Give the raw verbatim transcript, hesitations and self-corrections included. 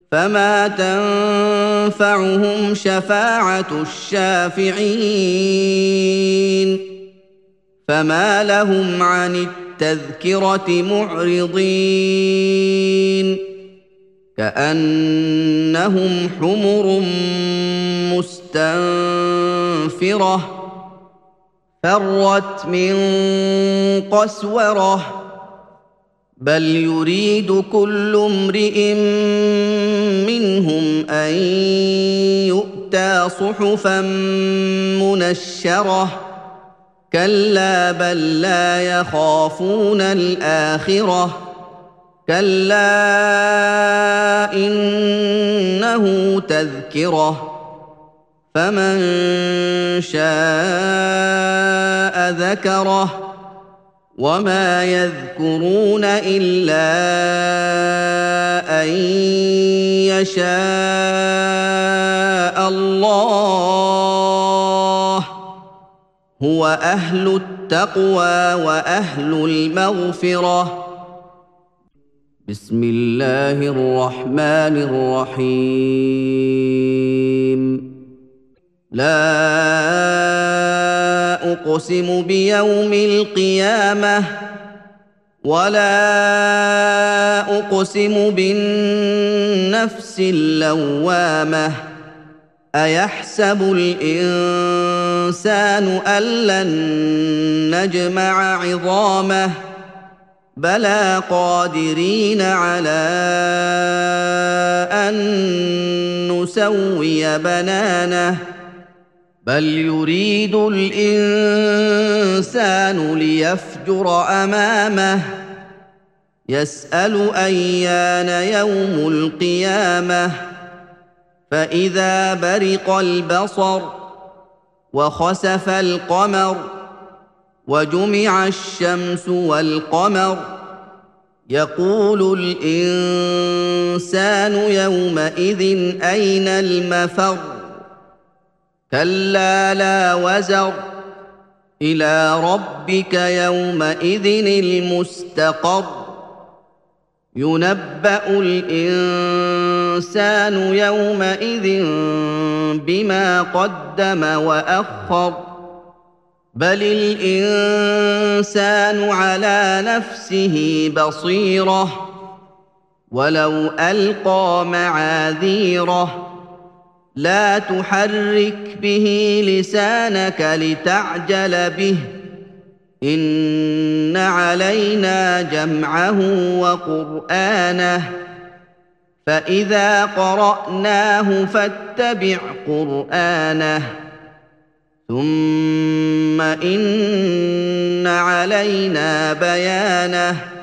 فما تنفعهم شفاعة الشافعين فما لهم عن التذكرة معرضين كأنهم حمر مستنفرة فرت من قسوره بل يريد كل امرئ منهم ان يؤتى صحفا منشره كلا بل لا يخافون الاخره كلا انه تذكره فمن شاء ذكره وما يذكرون الا ان يشاء الله هو اهل التقوى واهل المغفره بسم الله الرحمن الرحيم لا أقسم بيوم القيامة ولا أقسم بالنفس اللوامة أيحسب الإنسان أن لن نجمع عظامه بلى قادرين على أن نسوي بنانه بل يريد الإنسان ليفجر أمامه يسأل أيان يوم القيامة فإذا برق البصر وخسف القمر وجمع الشمس والقمر يقول الإنسان يومئذ أين المفر كلا لا وزر إلى ربك يومئذ المستقر ينبأ الإنسان يومئذ بما قدم وأخر بل الإنسان على نفسه بصيرة ولو ألقى معاذيره لا تحرك به لسانك لتعجل به إن علينا جمعه وقرآنه فإذا قرأناه فاتبع قرآنه ثم إن علينا بيانه